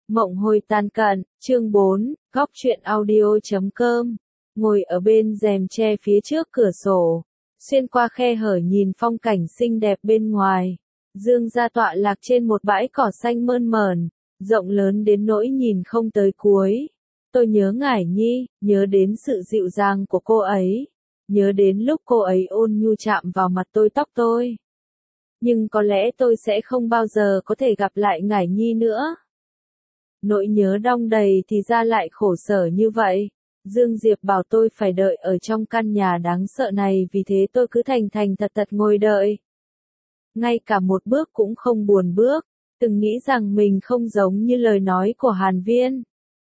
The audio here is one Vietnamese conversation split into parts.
Mộng hồi tàn cận, chương 4, góc truyện audio.com. Ngồi ở bên rèm tre phía trước cửa sổ, xuyên qua khe hở nhìn phong cảnh xinh đẹp bên ngoài. Dương gia tọa lạc trên một bãi cỏ xanh mơn mởn, rộng lớn đến nỗi nhìn không tới cuối. Tôi nhớ Ngải Nhi, nhớ đến sự dịu dàng của cô ấy, nhớ đến lúc cô ấy ôn nhu chạm vào mặt tôi, tóc tôi. Nhưng có lẽ tôi sẽ không bao giờ có thể gặp lại Ngải Nhi nữa. Nỗi nhớ đong đầy thì ra lại khổ sở như vậy. Dương Diệp bảo tôi phải đợi ở trong căn nhà đáng sợ này, vì thế tôi cứ thành thành thật thật ngồi đợi. Ngay cả một bước cũng không buồn bước, từng nghĩ rằng mình không giống như lời nói của Hàn Viên.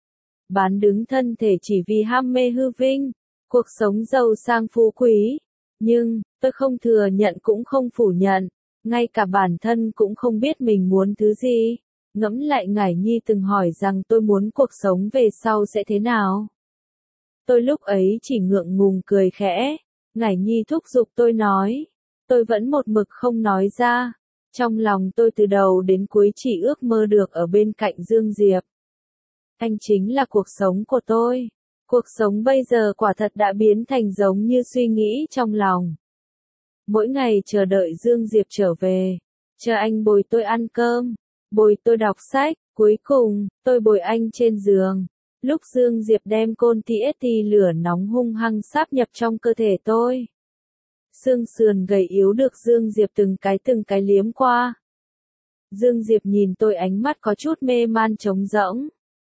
Bán đứng thân thể chỉ vì ham mê hư vinh, cuộc sống giàu sang phú quý. Nhưng, tôi không thừa nhận cũng không phủ nhận, ngay cả bản thân cũng không biết mình muốn thứ gì. Ngẫm lại Ngải Nhi từng hỏi rằng tôi muốn cuộc sống về sau sẽ thế nào. Tôi lúc ấy chỉ ngượng ngùng cười khẽ. Ngải Nhi thúc giục tôi nói. Tôi vẫn một mực không nói ra. Trong lòng tôi từ đầu đến cuối chỉ ước mơ được ở bên cạnh Dương Diệp. Anh chính là cuộc sống của tôi. Cuộc sống bây giờ quả thật đã biến thành giống như suy nghĩ trong lòng. Mỗi ngày chờ đợi Dương Diệp trở về. Chờ anh bồi tôi ăn cơm. Bồi tôi đọc sách, cuối cùng, tôi bồi anh trên giường. Lúc Dương Diệp đem côn TST lửa nóng hung hăng sáp nhập trong cơ thể tôi. Xương sườn gầy yếu được Dương Diệp từng cái liếm qua. Dương Diệp nhìn tôi ánh mắt có chút mê man trống rỗng.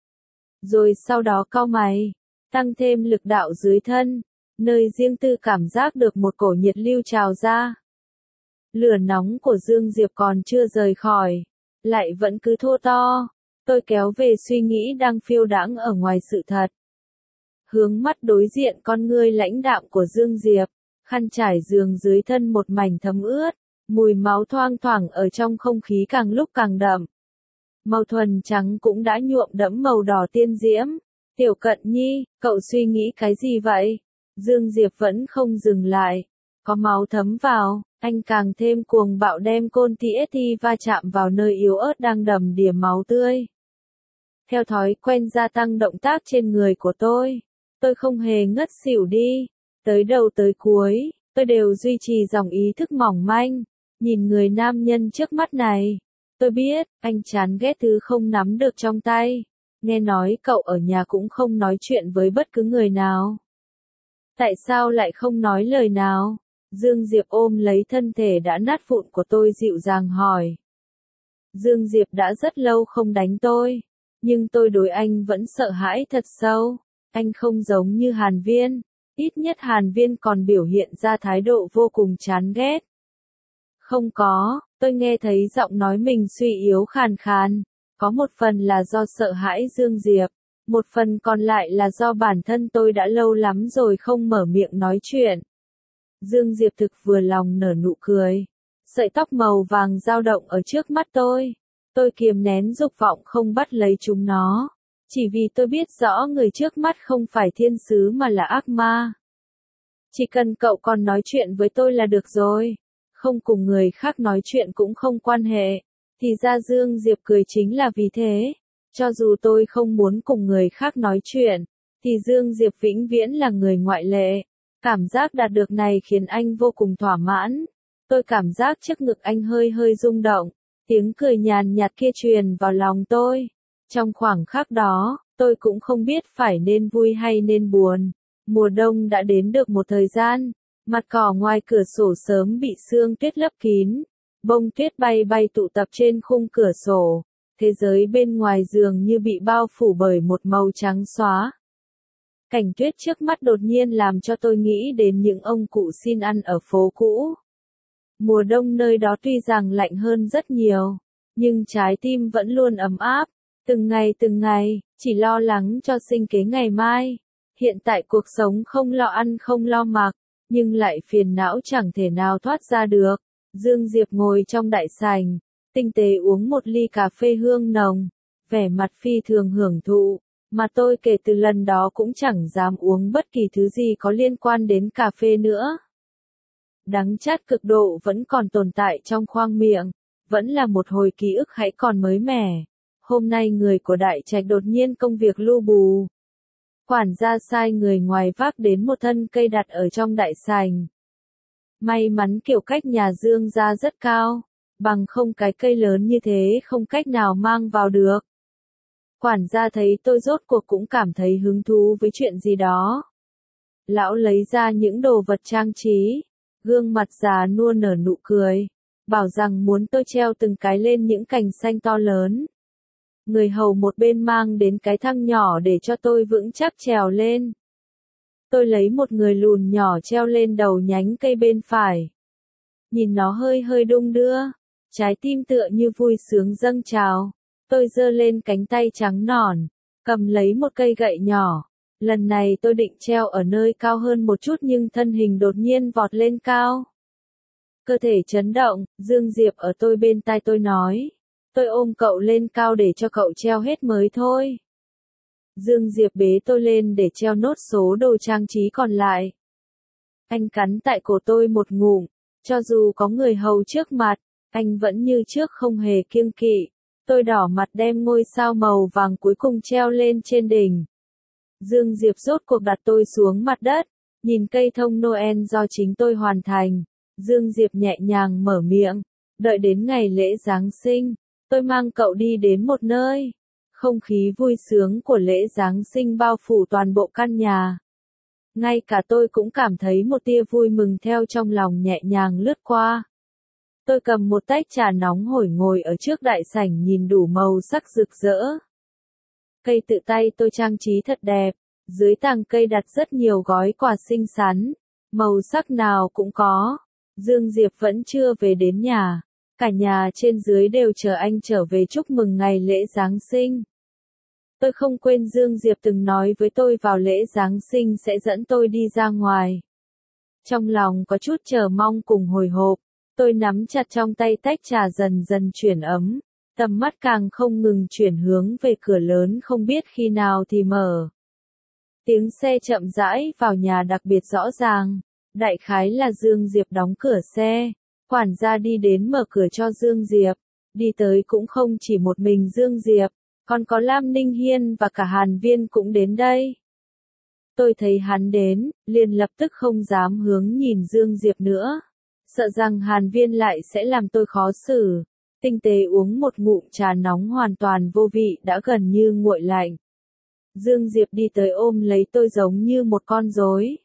Rồi sau đó cau mày, tăng thêm lực đạo dưới thân, nơi riêng tư cảm giác được một cổ nhiệt lưu trào ra. Lửa nóng của Dương Diệp còn chưa rời khỏi, lại vẫn cứ thô to. Tôi kéo về suy nghĩ đang phiêu đãng ở ngoài sự thật. Hướng mắt đối diện con ngươi lãnh đạm của Dương Diệp, khăn trải giường dưới thân một mảnh thấm ướt, mùi máu thoang thoảng ở trong không khí càng lúc càng đậm. Màu thuần trắng cũng đã nhuộm đẫm màu đỏ tiên diễm. Tiểu Cận Nhi, cậu suy nghĩ cái gì vậy? Dương Diệp vẫn không dừng lại. Có máu thấm vào, anh càng thêm cuồng bạo đem côn TST va chạm vào nơi yếu ớt đang đầm đìa máu tươi. Theo thói quen gia tăng động tác trên người của tôi không hề ngất xỉu đi. Tới đầu tới cuối, tôi đều duy trì dòng ý thức mỏng manh. Nhìn người nam nhân trước mắt này, tôi biết, anh chán ghét thứ không nắm được trong tay. Nghe nói cậu ở nhà cũng không nói chuyện với bất cứ người nào. Tại sao lại không nói lời nào? Dương Diệp ôm lấy thân thể đã nát vụn của tôi dịu dàng hỏi. Dương Diệp đã rất lâu không đánh tôi, nhưng tôi đối anh vẫn sợ hãi thật sâu. Anh không giống như Hàn Viên, ít nhất Hàn Viên còn biểu hiện ra thái độ vô cùng chán ghét. Không có, tôi nghe thấy giọng nói mình suy yếu khàn khàn. Có một phần là do sợ hãi Dương Diệp, một phần còn lại là do bản thân tôi đã lâu lắm rồi không mở miệng nói chuyện. Dương Diệp thực vừa lòng nở nụ cười. Sợi tóc màu vàng dao động ở trước mắt tôi. Tôi kiềm nén dục vọng không bắt lấy chúng nó. Chỉ vì tôi biết rõ người trước mắt không phải thiên sứ mà là ác ma. Chỉ cần cậu còn nói chuyện với tôi là được rồi. Không cùng người khác nói chuyện cũng không quan hệ. Thì ra Dương Diệp cười chính là vì thế. Cho dù tôi không muốn cùng người khác nói chuyện, thì Dương Diệp vĩnh viễn là người ngoại lệ. Cảm giác đạt được này khiến anh vô cùng thỏa mãn. Tôi cảm giác trước ngực anh hơi hơi rung động. Tiếng cười nhàn nhạt kia truyền vào lòng tôi. Trong khoảng khắc đó, tôi cũng không biết phải nên vui hay nên buồn. Mùa đông đã đến được một thời gian. Mặt cỏ ngoài cửa sổ sớm bị sương tuyết lấp kín. Bông tuyết bay bay tụ tập trên khung cửa sổ. Thế giới bên ngoài giường như bị bao phủ bởi một màu trắng xóa. Cảnh tuyết trước mắt đột nhiên làm cho tôi nghĩ đến những ông cụ xin ăn ở phố cũ. Mùa đông nơi đó tuy rằng lạnh hơn rất nhiều, nhưng trái tim vẫn luôn ấm áp. Từng ngày, chỉ lo lắng cho sinh kế ngày mai. Hiện tại cuộc sống không lo ăn không lo mặc, nhưng lại phiền não chẳng thể nào thoát ra được. Dương Diệp ngồi trong đại sảnh, tinh tế uống một ly cà phê hương nồng, vẻ mặt phi thường hưởng thụ, mà tôi kể từ lần đó cũng chẳng dám uống bất kỳ thứ gì có liên quan đến cà phê nữa. Đắng chát cực độ vẫn còn tồn tại trong khoang miệng, vẫn là một hồi ký ức hãy còn mới mẻ. Hôm nay người của đại trạch đột nhiên công việc lu bù. Quản gia sai người ngoài vác đến một thân cây đặt ở trong đại sảnh. May mắn kiểu cách nhà Dương gia rất cao, bằng không cái cây lớn như thế không cách nào mang vào được. Quản gia thấy tôi rốt cuộc cũng cảm thấy hứng thú với chuyện gì đó. Lão lấy ra những đồ vật trang trí, gương mặt già nua nở nụ cười, bảo rằng muốn tôi treo từng cái lên những cành xanh to lớn. Người hầu một bên mang đến cái thang nhỏ để cho tôi vững chắc trèo lên. Tôi lấy một người lùn nhỏ treo lên đầu nhánh cây bên phải. Nhìn nó hơi hơi đung đưa, trái tim tựa như vui sướng dâng trào. Tôi giơ lên cánh tay trắng nõn, cầm lấy một cây gậy nhỏ. Lần này tôi định treo ở nơi cao hơn một chút nhưng thân hình đột nhiên vọt lên cao. Cơ thể chấn động, Dương Diệp ở tôi bên tai tôi nói. Tôi ôm cậu lên cao để cho cậu treo hết mới thôi. Dương Diệp bế tôi lên để treo nốt số đồ trang trí còn lại. Anh cắn tại cổ tôi một ngụm, cho dù có người hầu trước mặt, anh vẫn như trước không hề kiêng kỵ. Tôi đỏ mặt đem ngôi sao màu vàng cuối cùng treo lên trên đỉnh. Dương Diệp rốt cuộc đặt tôi xuống mặt đất, nhìn cây thông Noel do chính tôi hoàn thành. Dương Diệp nhẹ nhàng mở miệng, đợi đến ngày lễ Giáng sinh, tôi mang cậu đi đến một nơi. Không khí vui sướng của lễ Giáng sinh bao phủ toàn bộ căn nhà. Ngay cả tôi cũng cảm thấy một tia vui mừng theo trong lòng nhẹ nhàng lướt qua. Tôi cầm một tách trà nóng hổi ngồi ở trước đại sảnh nhìn đủ màu sắc rực rỡ. Cây tự tay tôi trang trí thật đẹp, dưới tàng cây đặt rất nhiều gói quà xinh xắn, màu sắc nào cũng có. Dương Diệp vẫn chưa về đến nhà, cả nhà trên dưới đều chờ anh trở về chúc mừng ngày lễ Giáng sinh. Tôi không quên Dương Diệp từng nói với tôi vào lễ Giáng sinh sẽ dẫn tôi đi ra ngoài. Trong lòng có chút chờ mong cùng hồi hộp, tôi nắm chặt trong tay tách trà dần dần chuyển ấm, tầm mắt càng không ngừng chuyển hướng về cửa lớn không biết khi nào thì mở. Tiếng xe chậm rãi vào nhà đặc biệt rõ ràng, đại khái là Dương Diệp đóng cửa xe, quản gia đi đến mở cửa cho Dương Diệp, đi tới cũng không chỉ một mình Dương Diệp, còn có Lam Ninh Hiên và cả Hàn Viên cũng đến đây. Tôi thấy hắn đến, liền lập tức không dám hướng nhìn Dương Diệp nữa, sợ rằng Hàn Viên lại sẽ làm tôi khó xử. Tinh tế uống một ngụm trà nóng hoàn toàn vô vị đã gần như nguội lạnh. Dương Diệp đi tới ôm lấy tôi giống như một con rối.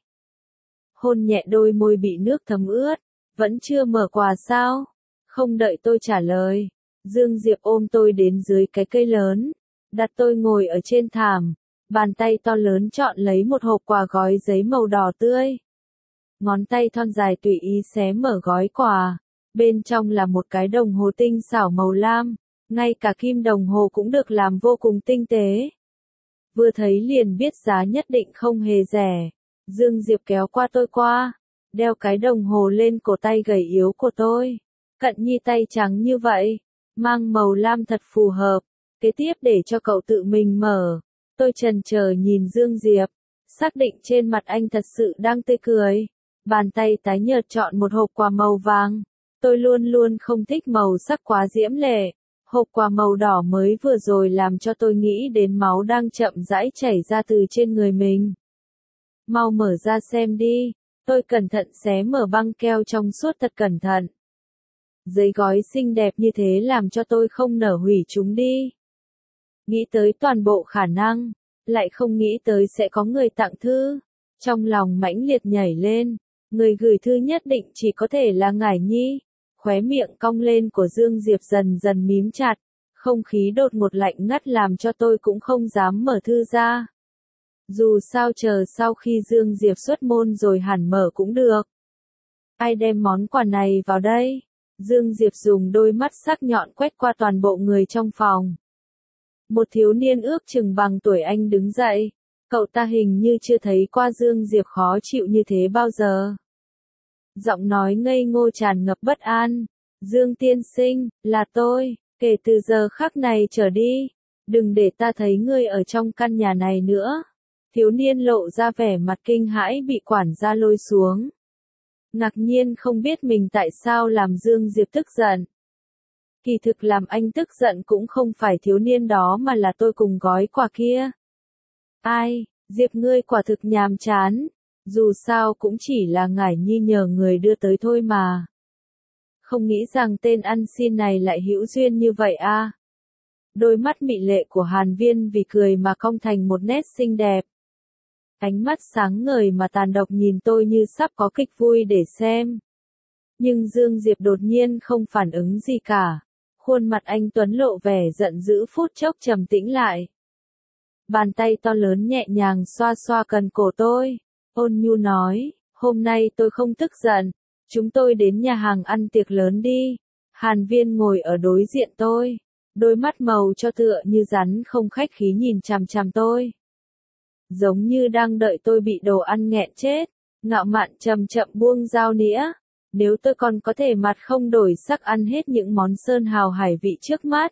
Hôn nhẹ đôi môi bị nước thấm ướt, vẫn chưa mở quà sao? Không đợi tôi trả lời, Dương Diệp ôm tôi đến dưới cái cây lớn, đặt tôi ngồi ở trên thảm, bàn tay to lớn chọn lấy một hộp quà gói giấy màu đỏ tươi. Ngón tay thon dài tùy ý xé mở gói quà, bên trong là một cái đồng hồ tinh xảo màu lam, ngay cả kim đồng hồ cũng được làm vô cùng tinh tế. Vừa thấy liền biết giá nhất định không hề rẻ. Dương Diệp kéo qua tôi qua, đeo cái đồng hồ lên cổ tay gầy yếu của tôi. Cận nhi tay trắng như vậy, mang màu lam thật phù hợp. Kế tiếp để cho cậu tự mình mở. Tôi chần chờ nhìn Dương Diệp, xác định trên mặt anh thật sự đang tươi cười. Bàn tay tái nhợt chọn một hộp quà màu vàng. Tôi luôn luôn không thích màu sắc quá diễm lệ. Hộp quà màu đỏ mới vừa rồi làm cho tôi nghĩ đến máu đang chậm rãi chảy ra từ trên người mình. Mau mở ra xem đi. Tôi cẩn thận xé mở băng keo trong suốt thật cẩn thận. Giấy gói xinh đẹp như thế làm cho tôi không nở hủy chúng đi. Nghĩ tới toàn bộ khả năng, lại không nghĩ tới sẽ có người tặng thư. Trong lòng mãnh liệt nhảy lên, người gửi thư nhất định chỉ có thể là Ngải Nhi. Khóe miệng cong lên của Dương Diệp dần dần mím chặt, không khí đột ngột lạnh ngắt làm cho tôi cũng không dám mở thư ra. Dù sao chờ sau khi Dương Diệp xuất môn rồi hẳn mở cũng được. Ai đem món quà này vào đây? Dương Diệp dùng đôi mắt sắc nhọn quét qua toàn bộ người trong phòng. Một thiếu niên ước chừng bằng tuổi anh đứng dậy. Cậu ta hình như chưa thấy qua Dương Diệp khó chịu như thế bao giờ. Giọng nói ngây ngô tràn ngập bất an. Dương tiên sinh, là tôi, kể từ giờ khắc này trở đi. Đừng để ta thấy ngươi ở trong căn nhà này nữa. Thiếu niên lộ ra vẻ mặt kinh hãi bị quản gia lôi xuống. Ngạc nhiên không biết mình tại sao làm Dương Diệp tức giận. Kỳ thực làm anh tức giận cũng không phải thiếu niên đó mà là tôi cùng gói quà kia. Ai, Diệp ngươi quả thực nhàm chán, dù sao cũng chỉ là Ngải Nhi nhờ người đưa tới thôi mà. Không nghĩ rằng tên ăn xin này lại hữu duyên như vậy a. Đôi mắt mị lệ của Hàn Viên vì cười mà cong thành một nét xinh đẹp. Ánh mắt sáng ngời mà tàn độc nhìn tôi như sắp có kịch vui để xem. Nhưng Dương Diệp đột nhiên không phản ứng gì cả. Khuôn mặt anh Tuấn lộ vẻ giận dữ phút chốc trầm tĩnh lại. Bàn tay to lớn nhẹ nhàng xoa xoa cần cổ tôi. Ôn nhu nói, hôm nay tôi không tức giận. Chúng tôi đến nhà hàng ăn tiệc lớn đi. Hàn Viên ngồi ở đối diện tôi. Đôi mắt màu cho tựa như rắn không khách khí nhìn chằm chằm tôi. Giống như đang đợi tôi bị đồ ăn nghẹn chết. Ngạo mạn chậm chậm buông dao nĩa. Nếu tôi còn có thể mặt không đổi sắc ăn hết những món sơn hào hải vị trước mắt,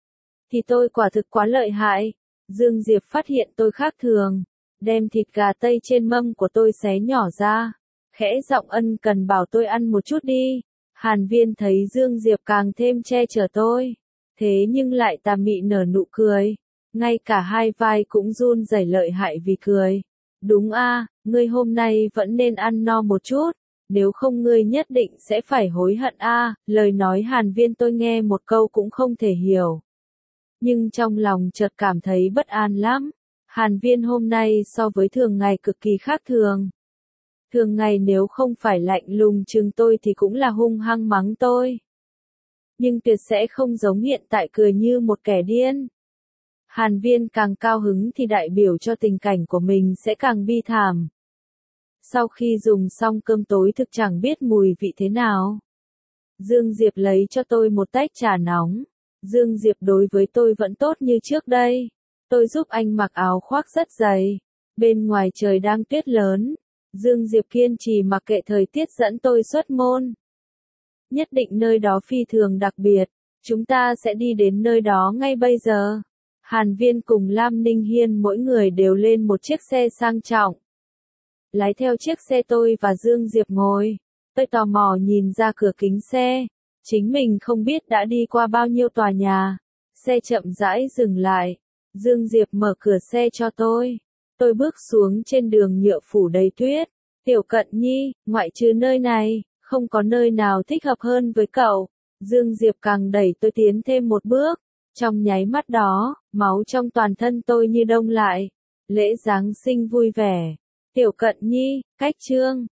thì tôi quả thực quá lợi hại. Dương Diệp phát hiện tôi khác thường. Đem thịt gà tây trên mâm của tôi xé nhỏ ra. Khẽ giọng ân cần bảo tôi ăn một chút đi. Hàn Viên thấy Dương Diệp càng thêm che chở tôi. Thế nhưng lại tà mị nở nụ cười. Ngay cả hai vai cũng run rẩy lợi hại vì cười. Đúng a, ngươi hôm nay vẫn nên ăn no một chút. Nếu không ngươi nhất định sẽ phải hối hận a. Lời nói Hàn Viên tôi nghe một câu cũng không thể hiểu. Nhưng trong lòng chợt cảm thấy bất an lắm. Hàn Viên hôm nay so với thường ngày cực kỳ khác thường. Thường ngày nếu không phải lạnh lùng chừng tôi thì cũng là hung hăng mắng tôi. Nhưng tuyệt sẽ không giống hiện tại cười như một kẻ điên. Hàn Viên càng cao hứng thì đại biểu cho tình cảnh của mình sẽ càng bi thảm. Sau khi dùng xong cơm tối thực chẳng biết mùi vị thế nào. Dương Diệp lấy cho tôi một tách trà nóng. Dương Diệp đối với tôi vẫn tốt như trước đây. Tôi giúp anh mặc áo khoác rất dày. Bên ngoài trời đang tuyết lớn. Dương Diệp kiên trì mặc kệ thời tiết dẫn tôi xuất môn. Nhất định nơi đó phi thường đặc biệt. Chúng ta sẽ đi đến nơi đó ngay bây giờ. Hàn Viên cùng Lam Ninh Hiên mỗi người đều lên một chiếc xe sang trọng. Lái theo chiếc xe tôi và Dương Diệp ngồi. Tôi tò mò nhìn ra cửa kính xe. Chính mình không biết đã đi qua bao nhiêu tòa nhà. Xe chậm rãi dừng lại. Dương Diệp mở cửa xe cho tôi. Tôi bước xuống trên đường nhựa phủ đầy tuyết. Tiểu Cận Nhi, ngoại trừ nơi này, không có nơi nào thích hợp hơn với cậu. Dương Diệp càng đẩy tôi tiến thêm một bước. Trong nháy mắt đó, máu trong toàn thân tôi như đông lại. Lễ Giáng sinh vui vẻ. Tiểu Cận Nhi, cách chương.